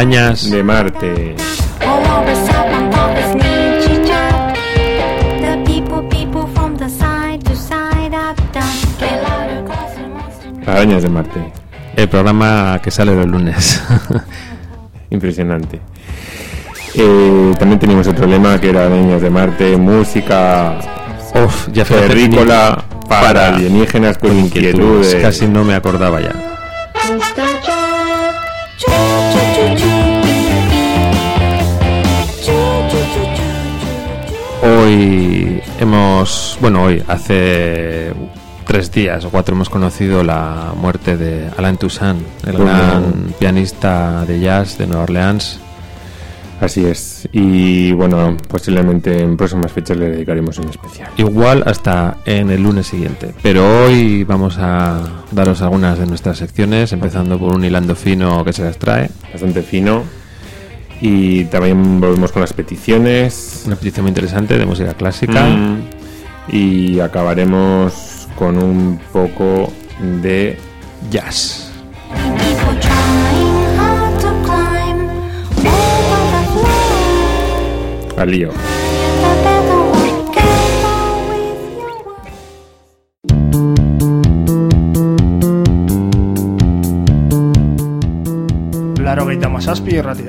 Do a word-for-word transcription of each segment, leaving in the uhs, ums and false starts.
Arañas de Marte. Arañas de Marte. El programa que sale los lunes. Impresionante. Eh, también teníamos otro lema que era Arañas de Marte, música Uf, ya terrícola para, para alienígenas con inquietudes. inquietudes. Casi no me acordaba ya. Hoy hemos, bueno, hoy hace tres días o cuatro hemos conocido la muerte de Alain Toussaint, el bueno, gran pianista de jazz de Nueva Orleans. Así es, y bueno, posiblemente en próximas fechas le dedicaremos un especial. Igual hasta en el lunes siguiente, pero hoy vamos a daros algunas de nuestras secciones, empezando por un hilando fino que se las trae. Bastante fino. Y también volvemos con las peticiones. Una petición muy interesante de música clásica. Mm. Y acabaremos con un poco de jazz. Al lío. Laurogeita hamazazpi irratia.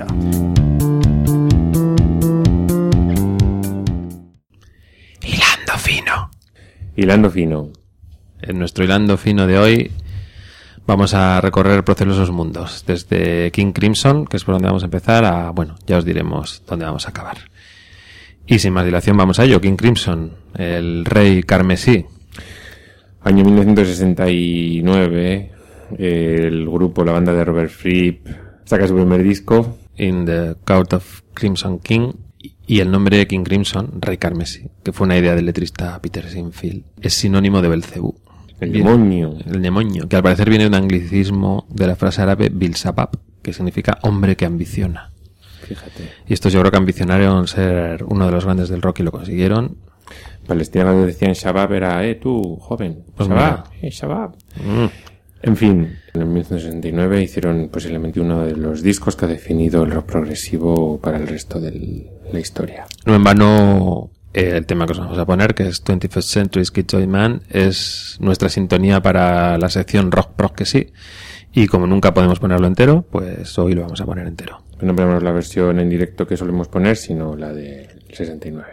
Hilando fino. Hilando fino. En nuestro hilando fino de hoy vamos a recorrer procelosos mundos, desde King Crimson, que es por donde vamos a empezar, a, bueno, ya os diremos dónde vamos a acabar. Y sin más dilación vamos a ello. King Crimson, el rey carmesí. Año mil novecientos sesenta y nueve, el grupo, la banda de Robert Fripp, saca su primer disco, In the Court of Crimson King, y el nombre de King Crimson, rey carmesí, que fue una idea del letrista Peter Sinfield, es sinónimo de Belcebú. El demonio. El demonio, que al parecer viene de un anglicismo de la frase árabe Bilsabab, que significa hombre que ambiciona. Fíjate. Y estos yo creo que ambicionaron ser uno de los grandes del rock y lo consiguieron. Palestina cuando decían Shabab era, eh, tú, joven, Pues Shabab, mira. eh, Shabab. Mm. En fin, en mil novecientos sesenta y nueve hicieron posiblemente uno de los discos que ha definido el rock progresivo para el resto de la historia. No en vano, eh, el tema que os vamos a poner, que es twenty-first Century Schizoid Man, es nuestra sintonía para la sección rock prog que sí. Y como nunca podemos ponerlo entero, pues hoy lo vamos a poner entero. No ponemos la versión en directo que solemos poner, sino la del sesenta y nueve.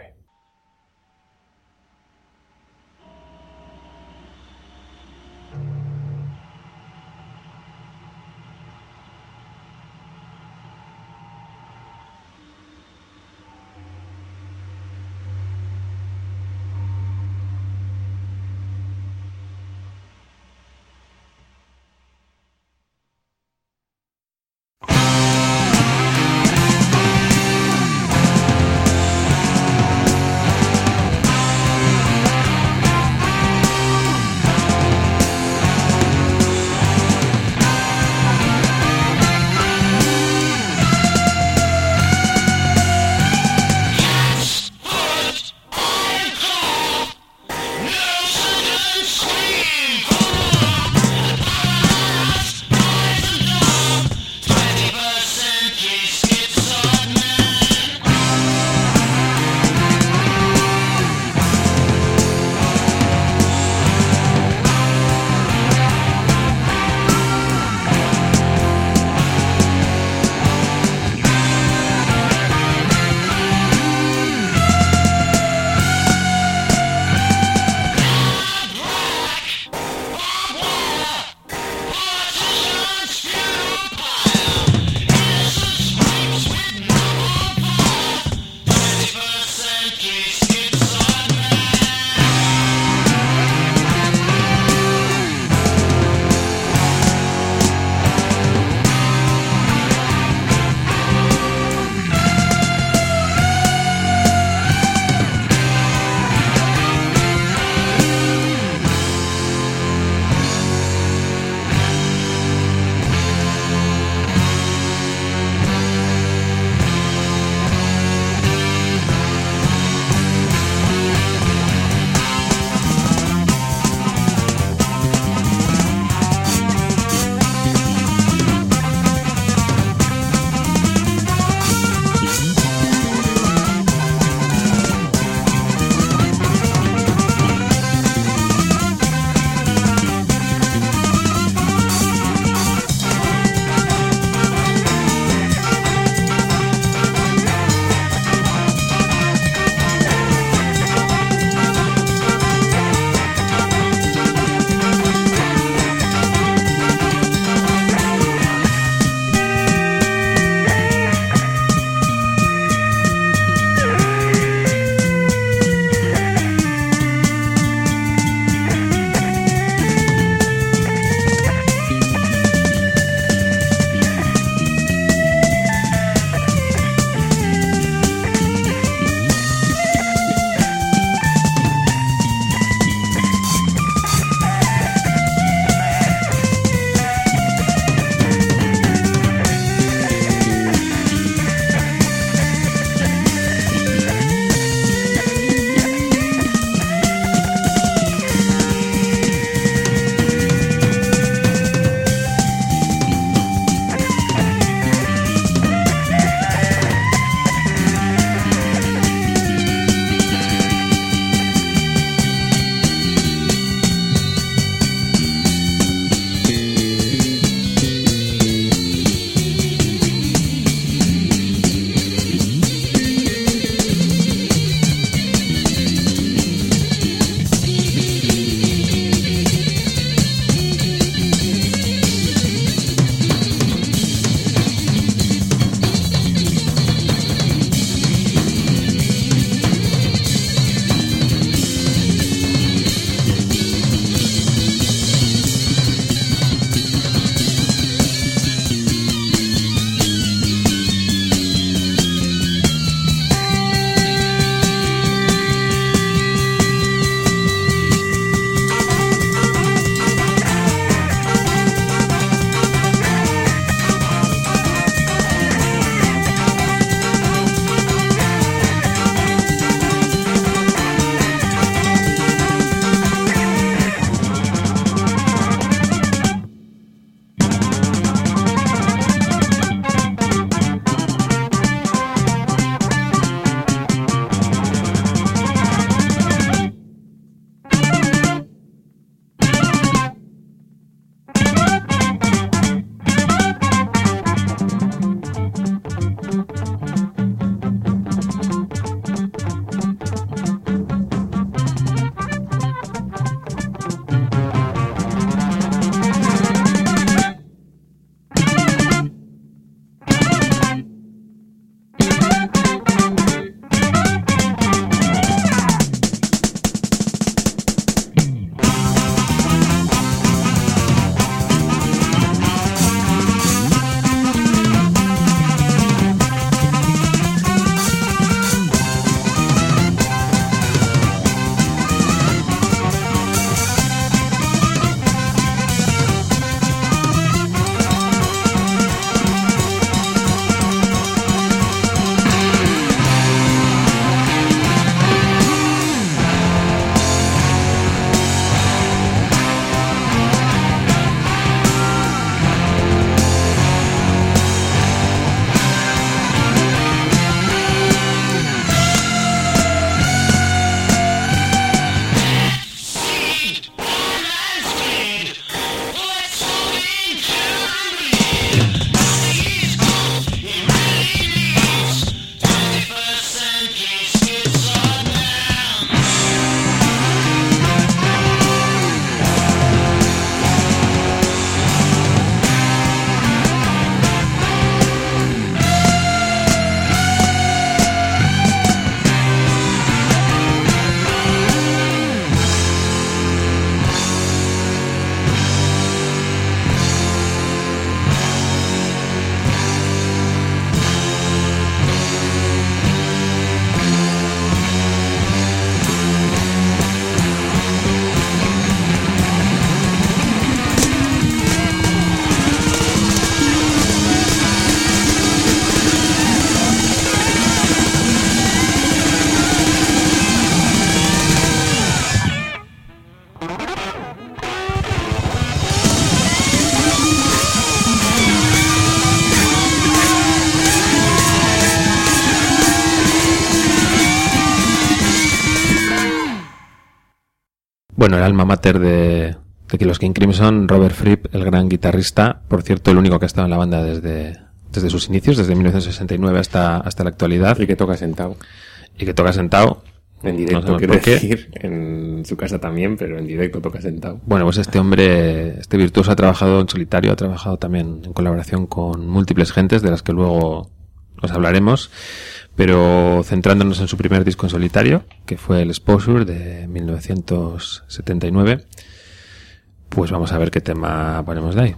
Bueno, el alma mater de, de los King Crimson, Robert Fripp, el gran guitarrista, por cierto, el único que ha estado en la banda desde, desde sus inicios, desde mil novecientos sesenta y nueve hasta, hasta la actualidad. Y que toca sentado. Y que toca sentado. En directo, no quiero decir, en su casa también, pero en directo toca sentado. Bueno, pues este hombre, este virtuoso ha trabajado en solitario, ha trabajado también en colaboración con múltiples gentes, de las que luego os hablaremos, pero centrándonos en su primer disco en solitario, que fue el Exposure de mil novecientos setenta y nueve, pues vamos a ver qué tema ponemos de ahí.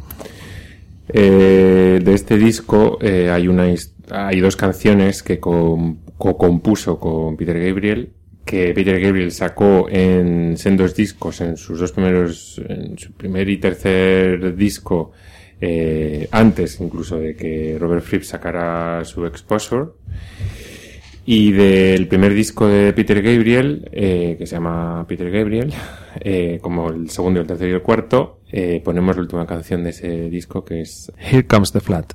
Eh, de este disco eh, hay, una, hay dos canciones que co- co-compuso con Peter Gabriel, que Peter Gabriel sacó en sendos discos, en sus dos primeros, en su primer y tercer disco, eh, antes incluso de que Robert Fripp sacara su Exposure. Y del primer disco de Peter Gabriel, eh, que se llama Peter Gabriel, eh, como el segundo, el tercero y el cuarto, eh, ponemos la última canción de ese disco, que es Here Comes the Flood.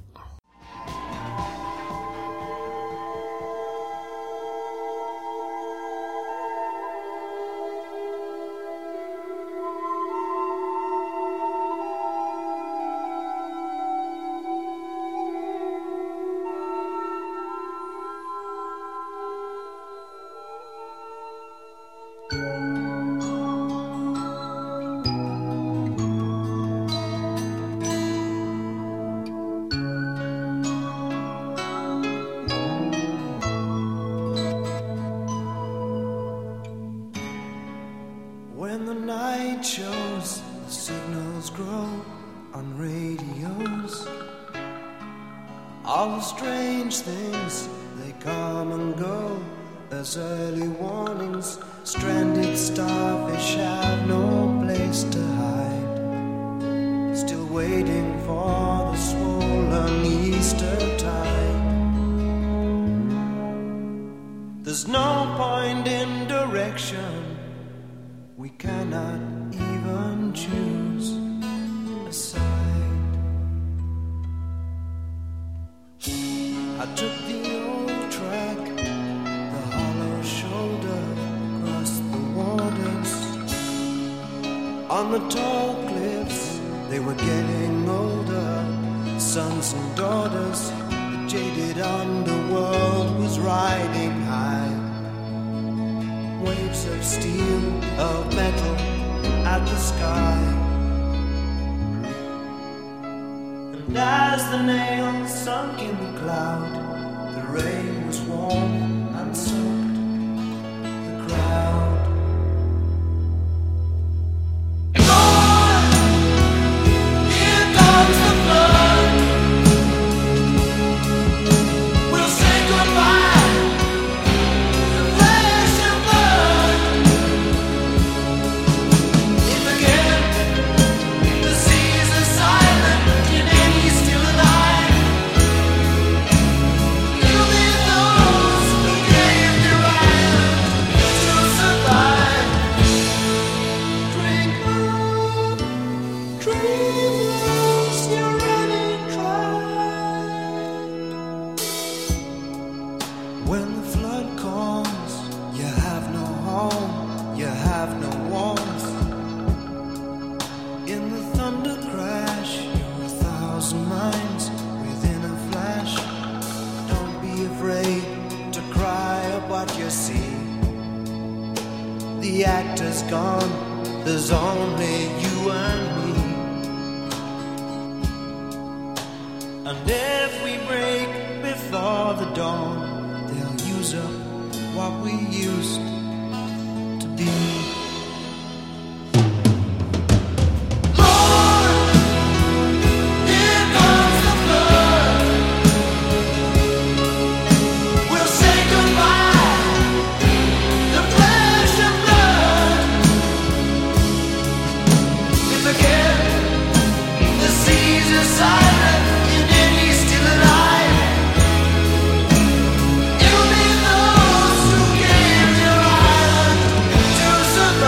You'll be those who gave your island to survive.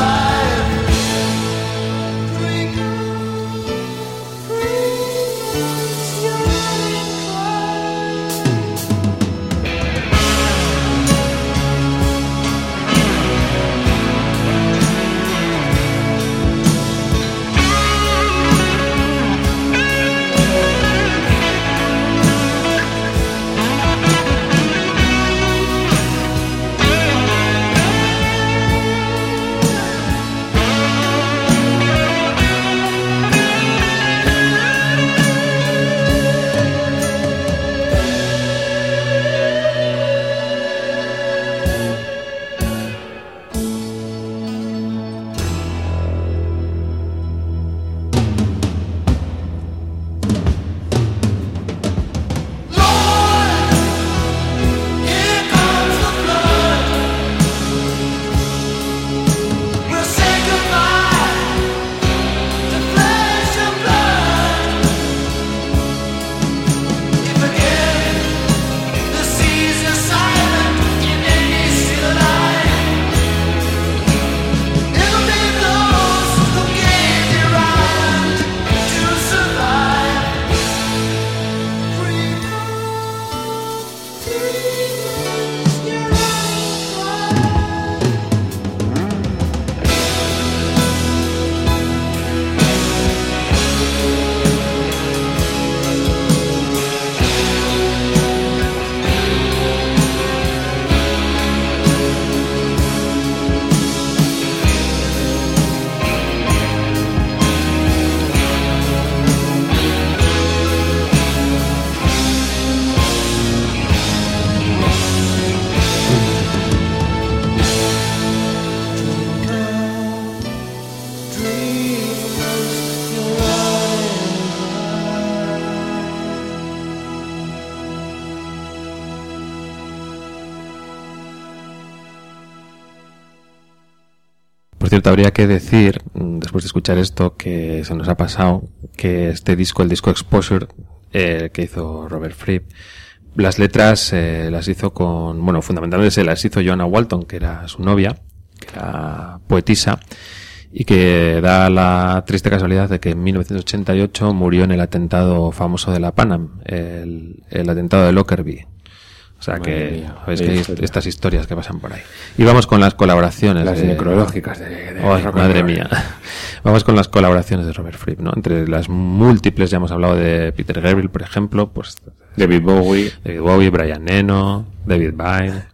cierto, habría que decir, después de escuchar esto, que se nos ha pasado que este disco, el disco Exposure, eh, que hizo Robert Fripp, las letras eh, las hizo con, bueno, fundamentalmente se las hizo Joanna Walton, que era su novia, que era poetisa, y que da la triste casualidad de que en mil novecientos ochenta y ocho murió en el atentado famoso de la Panam, el, el atentado de Lockerbie. O sea Madre que, mía, sabéis que hay historia. estas historias que pasan por ahí. Y vamos con las colaboraciones. Las de, necrológicas de, de Ay, rock and madre roll. mía. Vamos con las colaboraciones de Robert Fripp, ¿no? Entre las múltiples, ya hemos hablado de Peter Gabriel, por ejemplo, pues David Bowie, David Bowie, Brian Eno, David Byrne,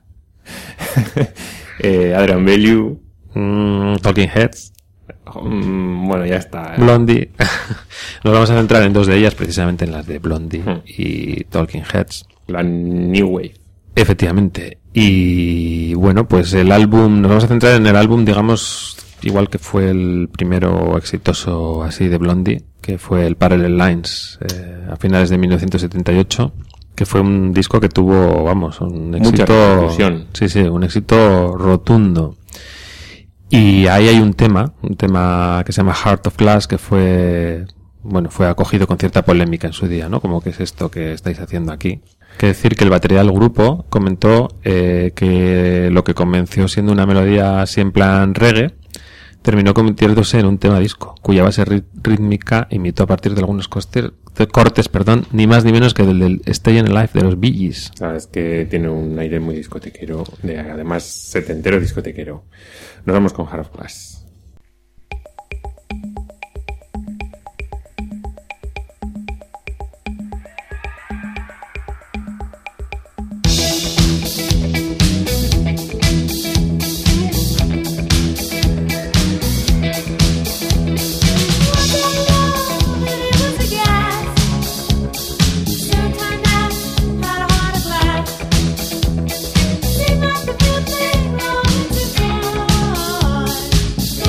eh, Adrian Bellew, mm, Talking Heads, mm, bueno, ya está. ¿eh? Blondie. Nos vamos a centrar en dos de ellas, precisamente en las de Blondie Hmm. y Talking Heads. La New Wave. Efectivamente. Y bueno, pues el álbum, nos vamos a centrar en el álbum, digamos, igual que fue el primero exitoso así de Blondie, que fue el Parallel Lines, eh, a finales de mil novecientos setenta y ocho, que fue un disco que tuvo, vamos, un Mucha éxito, repercusión. sí, sí, un éxito rotundo. Y ahí hay un tema, un tema que se llama Heart of Glass, que fue, bueno, fue acogido con cierta polémica en su día, ¿no? Como que es esto que estáis haciendo aquí. Que decir que el batería del grupo comentó eh, que lo que comenzó siendo una melodía así en plan reggae, terminó convirtiéndose en un tema disco, cuya base rí- rítmica imitó a partir de algunos costes, de cortes, perdón, ni más ni menos que del, del Stayin' Alive de los Bee Gees. Sabes que tiene un aire muy discotequero, de, además setentero discotequero. Nos vamos con Heart of Glass. Seemed like the real thing, rolling too far.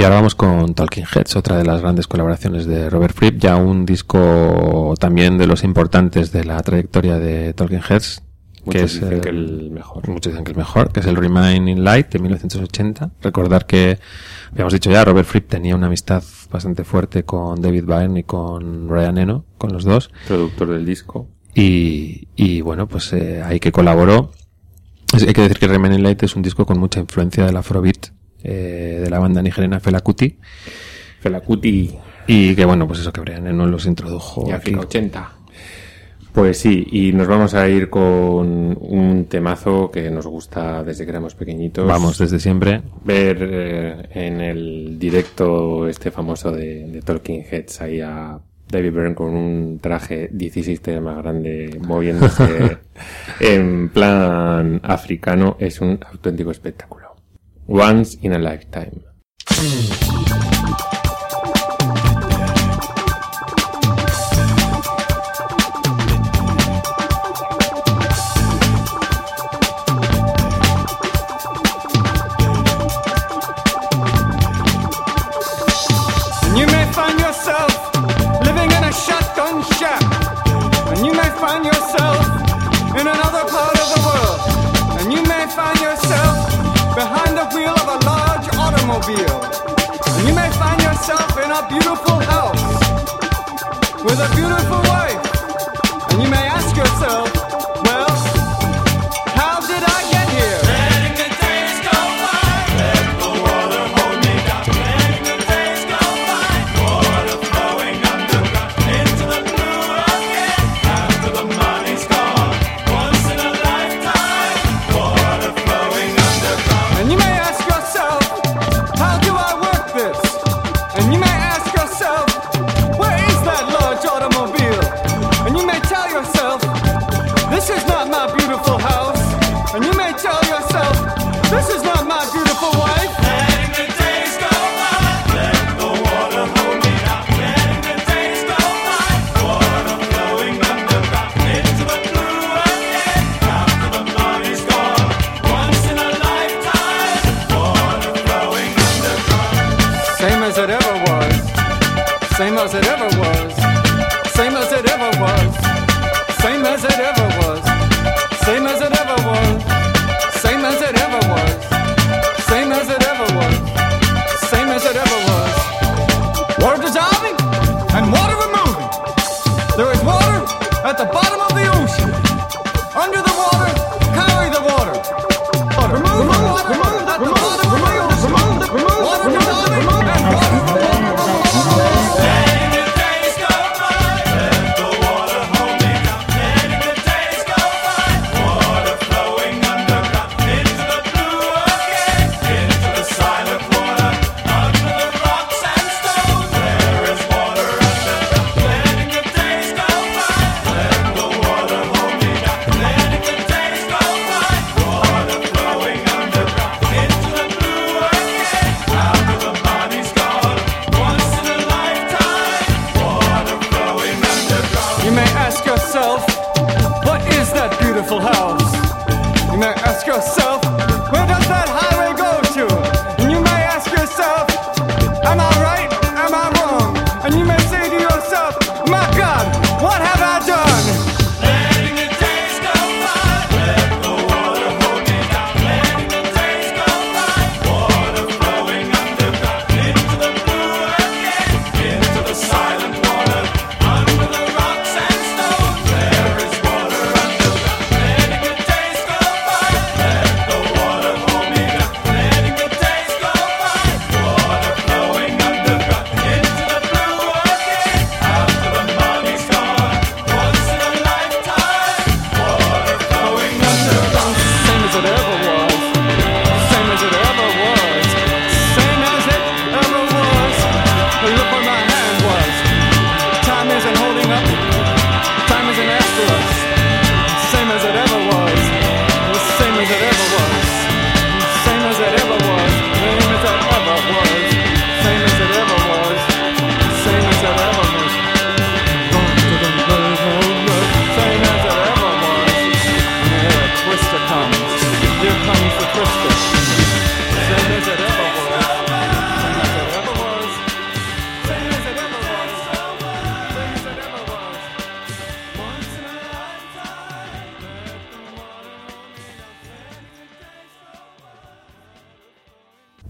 Y ahora vamos con Talking Heads, otra de las grandes colaboraciones de Robert Fripp, ya un disco también de los importantes de la trayectoria de Talking Heads. Muchos que es dicen el, que el mejor. Muchos dicen que el mejor, que es el Remain in Light de mil novecientos ochenta. Recordar que, habíamos dicho ya, Robert Fripp tenía una amistad bastante fuerte con David Byrne y con Brian Eno, con los dos. Productor del disco. Y, y bueno, pues eh, ahí que colaboró. Es, hay que decir que Remain in Light es un disco con mucha influencia del Afrobeat, eh, de la banda nigeriana Fela Kuti. Fela Kuti. Y que bueno, pues eso que Brian Eno los introdujo. Y África aquí. ochenta. Pues sí, y nos vamos a ir con un temazo que nos gusta desde que éramos pequeñitos. Vamos, desde siempre. Ver eh, en el directo este famoso de, de Talking Heads ahí a David Byrne con un traje dieciséis tallas más grande moviéndose en plan africano es un auténtico espectáculo. Once in a Lifetime. You may find yourself living in a shotgun shack, and you may find yourself in another part of the world, and you may find yourself behind the wheel of a large automobile, and you may find yourself in a beautiful house with a beautiful wife, and you may ask yourself, well, how did I get here? Letting the days go by, let the water hold me down. Letting the days go by, water flowing underground into the blue again. After the money's gone, once in a lifetime, water flowing underground. And you may ask yourself, how do I work this? And you may ask yourself, where is that large automobile? And you may tell yourself, this is not my beautiful house. And you may tell yourself, this is not my beautiful wife. Letting the days go by, let the water hold me down. Letting the days go by, water flowing underground into the blue again. After the money's gone, once in a lifetime, water flowing underground. Same as it ever was, same as it ever was, same as it ever was, same as it ever was, same as it ever was, same as it ever was, same as it ever was, same as it ever was. Water dissolving and water removing. There is water at the bottom of the ocean. Under the water, carry the water. Water. Remove the water, remove at the bottom of the ocean. Remove the water dissolving and water removing. Letting the days go by, let the water hold me down. Letting the days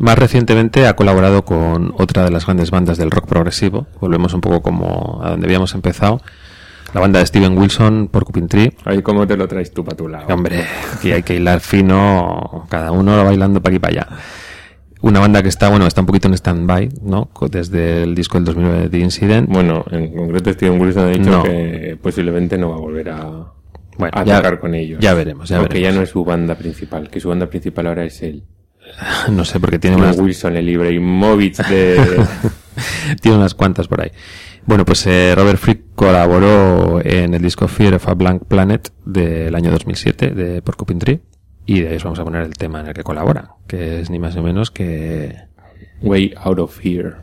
Más recientemente ha colaborado con otra de las grandes bandas del rock progresivo. Volvemos un poco como a donde habíamos empezado. La banda de Steven Wilson, Porcupine Tree. Ahí cómo te lo traes tú para tu lado. Hombre, aquí hay que hilar fino, cada uno bailando para aquí y para allá. Una banda que está, bueno, está un poquito en stand-by, ¿no? Desde el disco del dos mil nueve, The Incident. Bueno, en concreto Steven Wilson ha dicho No. que posiblemente no va a volver a, Bueno, a ya- tocar con ellos. ya veremos, ya Aunque veremos. ya no es su banda principal, que su banda principal ahora es él. No sé, porque tiene Steven unas, Wilson, el Ibrahimovic de... tiene unas cuantas por ahí. Bueno, pues eh, Robert Fripp colaboró en el disco Fear of a Blank Planet del año dos mil siete de Porcupine Tree. Y de ahí os vamos a poner el tema en el que colabora, que es ni más ni menos que... Way Out of Here.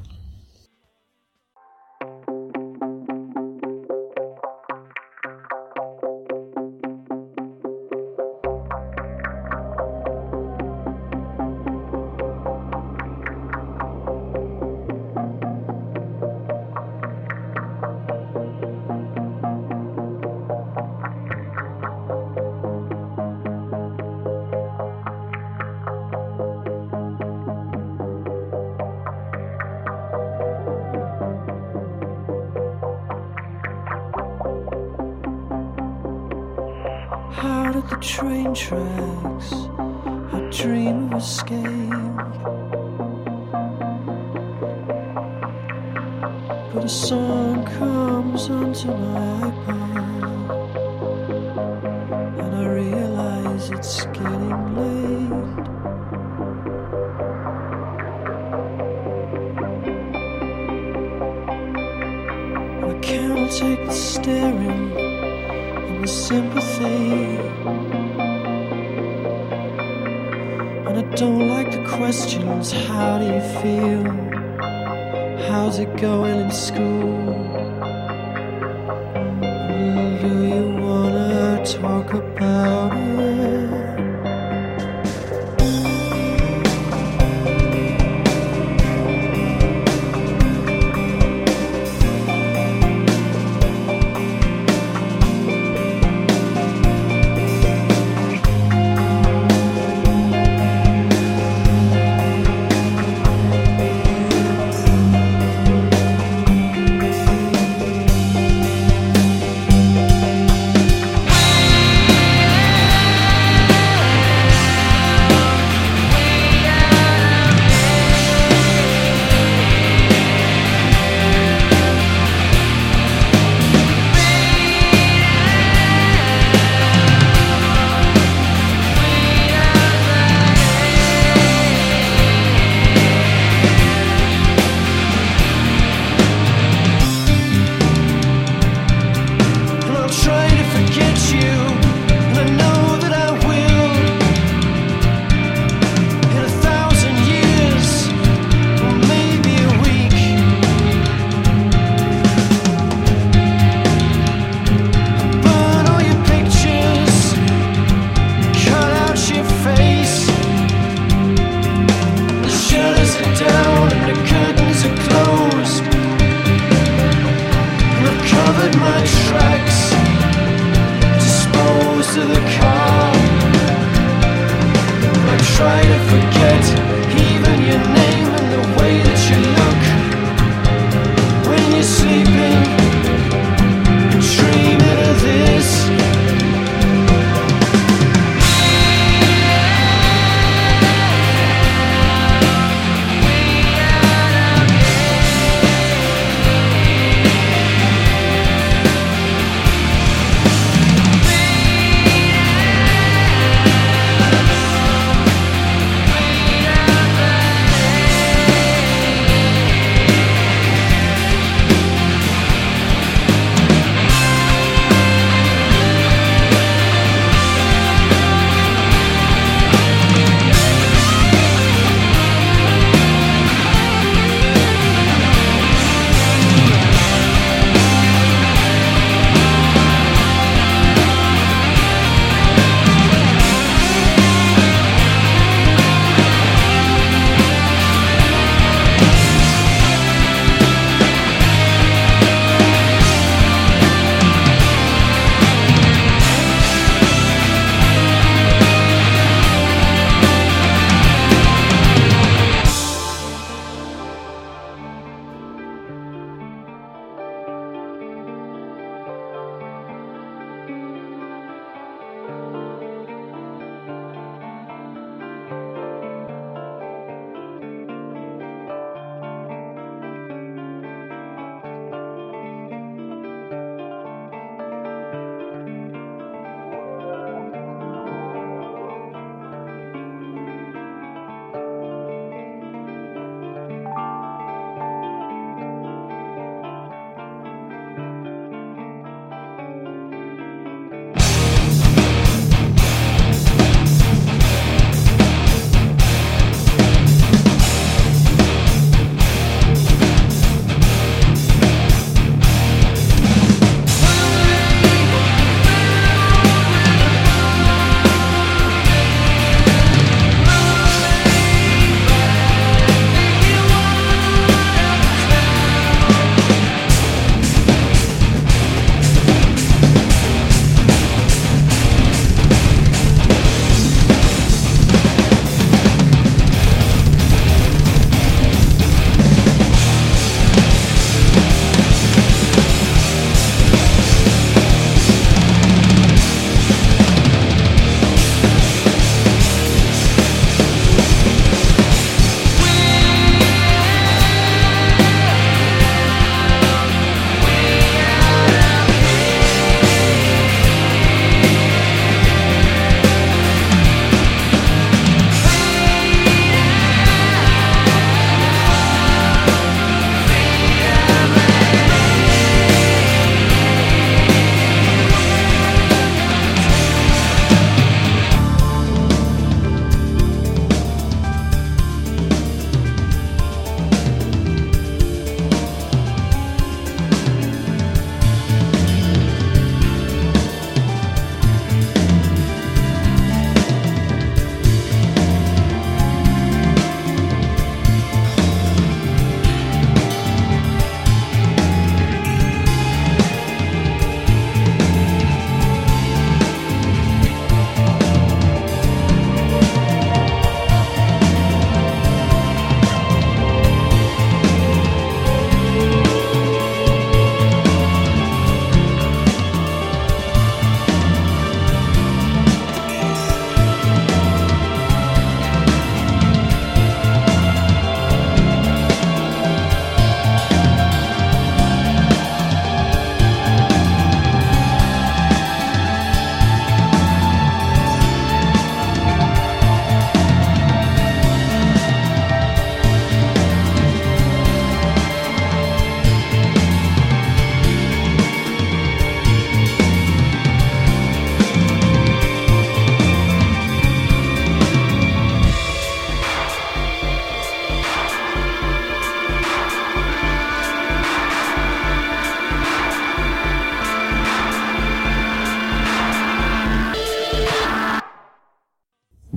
Out of the train tracks, I dream of escape. But a song comes onto my iPod, and I realize it's getting late. I can't take the staring and the sympathy, and I don't like the questions. How do you feel? How's it going in school? Do you wanna talk about it?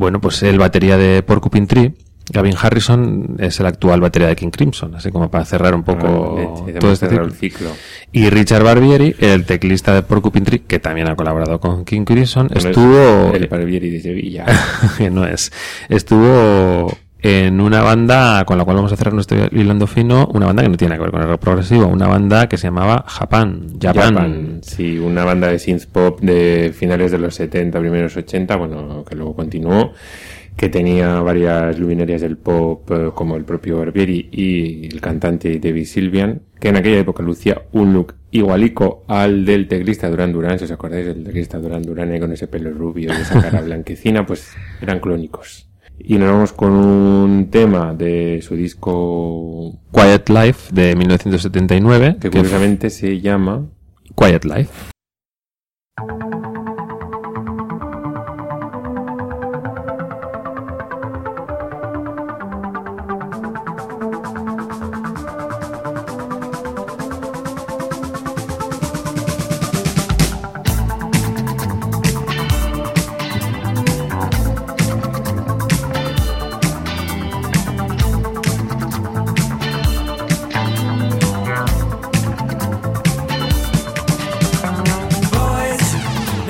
bueno, pues el batería de Porcupine Tree, Gavin Harrison, es el actual batería de King Crimson, así como para cerrar un poco Ah, todo este ciclo. el ciclo. Y Richard Barbieri, el teclista de Porcupine Tree, que también ha colaborado con King Crimson, Bueno, estuvo... el Barbieri de Sevilla. que no es. Estuvo en una banda con la cual vamos a cerrar nuestro hilando fino, una banda que no tiene que ver con el rock progresivo, una banda que se llamaba Japan. Japan. Japan, sí, una banda de synth pop de finales de los setenta, primeros ochenta, bueno, que luego continuó, que tenía varias luminarias del pop, eh, como el propio Barbieri y el cantante David Sylvian, que en aquella época lucía un look igualico al del teclista Duran Duran. Si os acordáis del teclista Duran Duran, eh, con ese pelo rubio y esa cara blanquecina, pues eran clónicos. Y nos vamos con un tema de su disco Quiet Life de mil novecientos setenta y nueve, que curiosamente se llama Quiet Life. Boys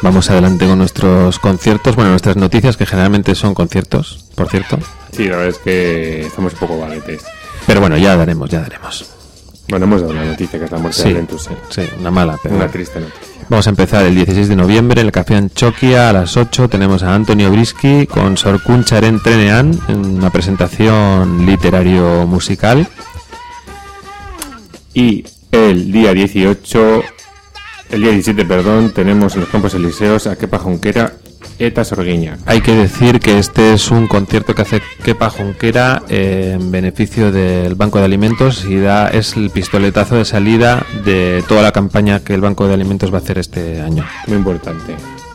vamos adelante con nuestros conciertos, bueno, nuestras noticias, que generalmente son conciertos, por cierto. Sí, la verdad es que estamos un poco vaguetes. Pero bueno, ya daremos, ya daremos. Bueno, hemos dado una noticia, que es la muerte Sí, de Ventusen. sí, una mala, pero Una triste noticia. vamos a empezar el dieciséis de noviembre en el Café Antxokia a las ocho. Tenemos a Antonio Brisky con Sorkuntzaren Trenean en una presentación literario-musical. Y el día dieciocho, el día diecisiete, perdón, tenemos en los Campos Elíseos a Kepa Junquera eta Sorguiña. Hay que decir que este es un concierto que hace Kepa Junquera eh, en beneficio del Banco de Alimentos y da es el pistoletazo de salida de toda la campaña que el Banco de Alimentos va a hacer este año. Muy importante.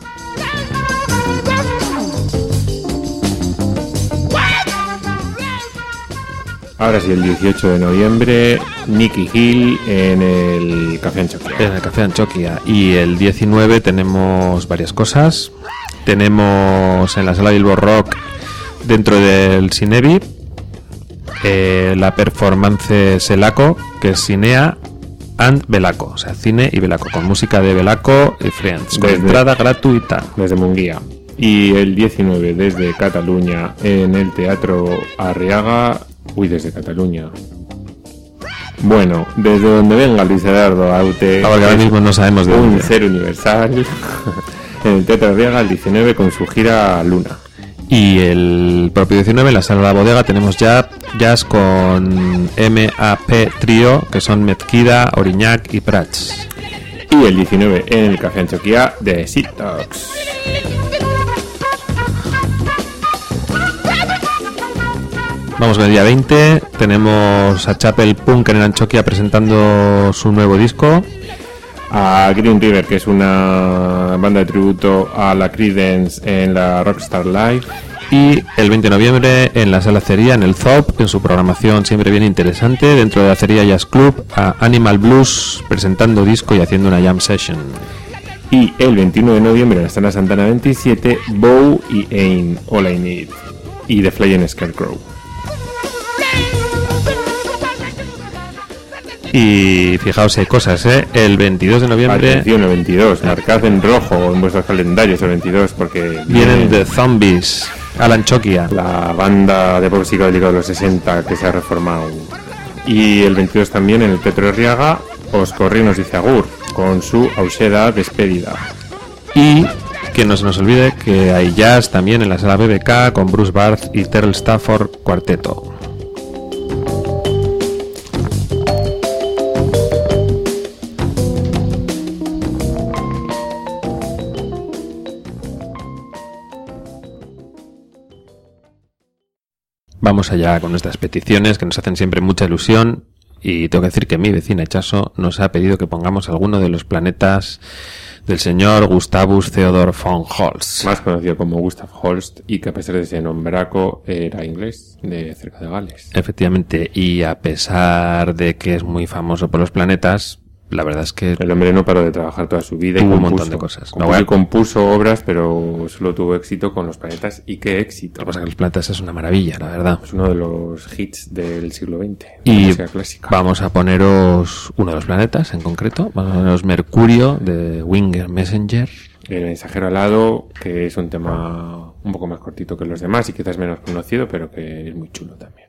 Ahora sí, el dieciocho de noviembre, Nicky Hill en el Café Antxokia. En el Café Antxokia. Y el diecinueve tenemos varias cosas. Tenemos en la Sala Bilbo Rock, dentro del Cinebi, eh, la performance Selaco, que es Cinea and Belaco, o sea, cine y Belaco, con música de Belaco y Friends, con Desde- entrada gratuita. Desde Munguía. Y el diecinueve desde Cataluña en el Teatro Arriaga. Uy, desde Cataluña. Bueno, desde donde venga Luis Eduardo Aute. Ah, porque ahora es mismo no sabemos de un dónde. ser universal. En el Teatro Arriaga el diecinueve con su gira Luna. Y el propio diecinueve, en la Sala de la Bodega, tenemos ya jazz con M A P Trio, que son Mezquida, Oriñac y Prats. Y el diecinueve en el Café Antxokia de Seed Talks. Vamos con el día veinte, tenemos a Chapel Punk en el Antxokia presentando su nuevo disco. A Green River, que es una banda de tributo a la Creedence en la Rockstar Live. Y el veinte de noviembre en la Sala Acería, en el Zop, en su programación siempre bien interesante, dentro de la Acería Jazz Club, a Animal Blues presentando disco y haciendo una jam session. Y el veintiuno de noviembre en la Sala Santana veintisiete, Bow y Ain, All I Need. Y The Flying Scarecrow. Y fijaos, hay cosas, ¿eh? El veintidós de noviembre Atención, el veintidós. Marcad en rojo en vuestros calendarios el veintidós, porque vienen viene The Zombies a la Antxokia. la banda de pop psicodélico de los sesenta que se ha reformado. Y el veintidós también en el Teatro Arriaga, Oscorri nos dice agur, con su Auseda despedida. Y que no se nos olvide que hay jazz también en la Sala B B K con Bruce Barth y Terrell Stafford Cuarteto. Vamos allá con nuestras peticiones, que nos hacen siempre mucha ilusión. Y tengo que decir que mi vecina Echaso nos ha pedido que pongamos alguno de los planetas del señor Gustavus Theodor von Holst. Más conocido como Gustav Holst, y que a pesar de ese nombraco era inglés, de cerca de Gales. Efectivamente, y a pesar de que es muy famoso por los planetas, la verdad es que El hombre no paró de trabajar toda su vida y Tuvo un compuso, montón de cosas. compuso, No voy a- y compuso obras, pero solo tuvo éxito con los planetas. ¿Y qué éxito? lo que pasa es que los planetas es una maravilla, la verdad. Es uno de los hits del siglo veinte, de la Y música clásica. vamos a poneros uno de los planetas en concreto. Vamos a poneros Mercurio de Winger Messenger. El mensajero alado, que es un tema un poco más cortito que los demás y quizás menos conocido, pero que es muy chulo también.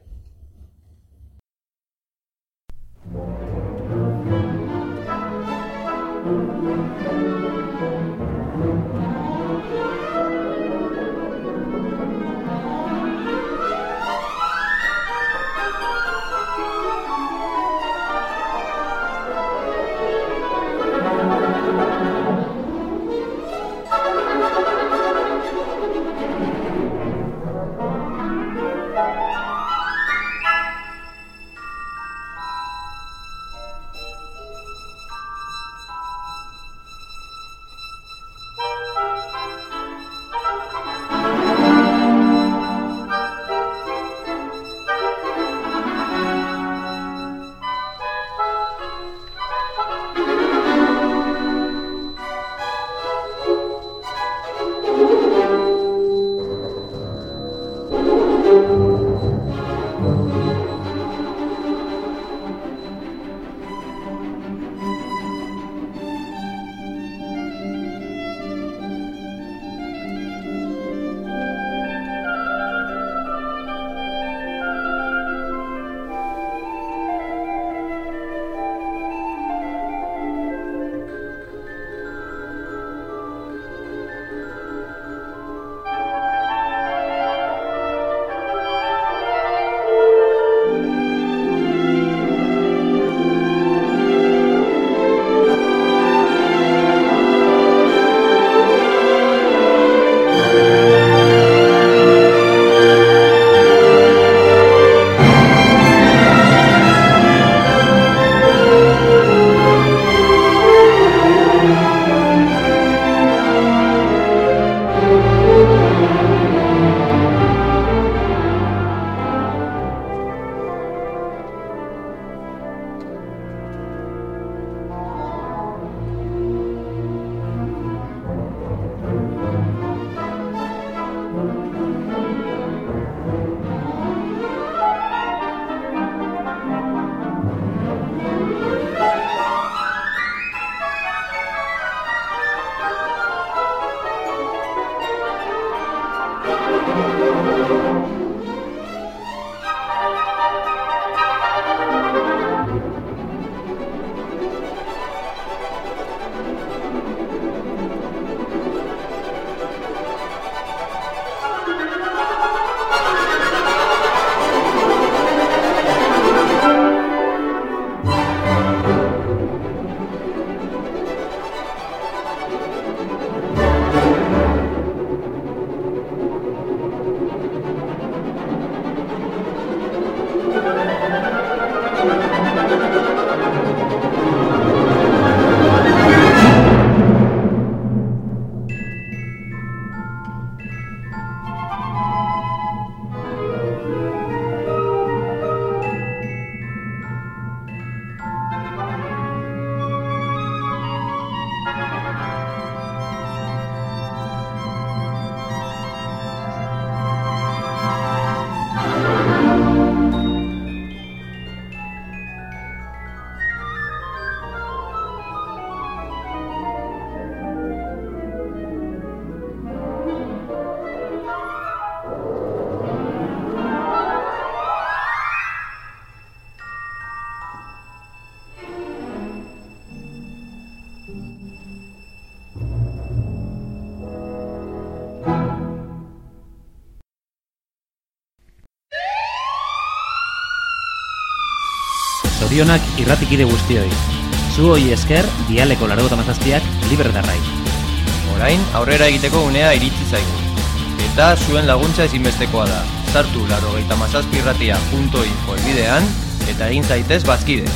Zorionak irratikide guztioi. Zuoi esker, dialeko laurogeita hamazazpiak libre darrai. Orain, aurrera egiteko unea iritsi zaigu. Eta zuen laguntza ezinbestekoa da. Sartu laurogeita hamazazpi irratia punto info elbidean eta egin zaitez bazkide.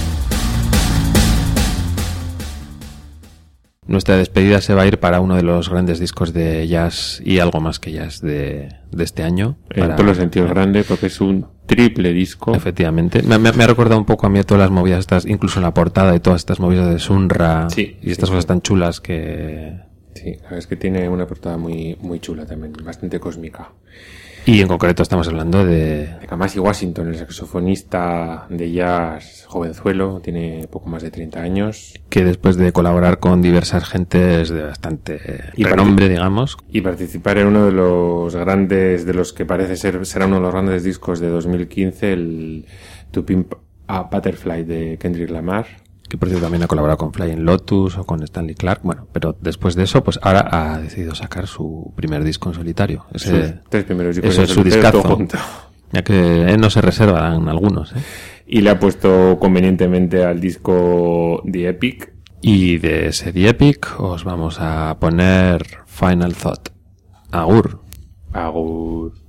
Nuestra despedida se va a ir para uno de los grandes discos de jazz y algo más que jazz de, de este año. En para, todos los sentidos grande, porque es un triple disco. Efectivamente. Me, me, me ha recordado un poco a mí a todas las movidas estas, incluso en la portada de todas estas movidas de Sunra sí, y estas sí, cosas sí. tan chulas que... Sí, la verdad es que tiene una portada muy, muy chula también, bastante cósmica. Y en concreto estamos hablando de... De Kamasi Washington, el saxofonista de jazz jovenzuelo, tiene poco más de treinta años. Que después de colaborar con diversas gentes de bastante Y renombre, partic- digamos. Y participar en uno de los grandes, de los que parece ser, será uno de los grandes discos de dos mil quince, el To Pimp a Butterfly de Kendrick Lamar. Que por cierto también ha colaborado con Flying Lotus o con Stanley Clarke. Bueno, pero después de eso, pues ahora ha decidido sacar su primer disco en solitario. Ese, Sus tres primeros discos eso en es su solitario, todo discazo. junto. Ya que él no se reservan algunos, ¿eh? Y le ha puesto convenientemente al disco The Epic. Y de ese The Epic os vamos a poner Final Thought. Agur. Agur.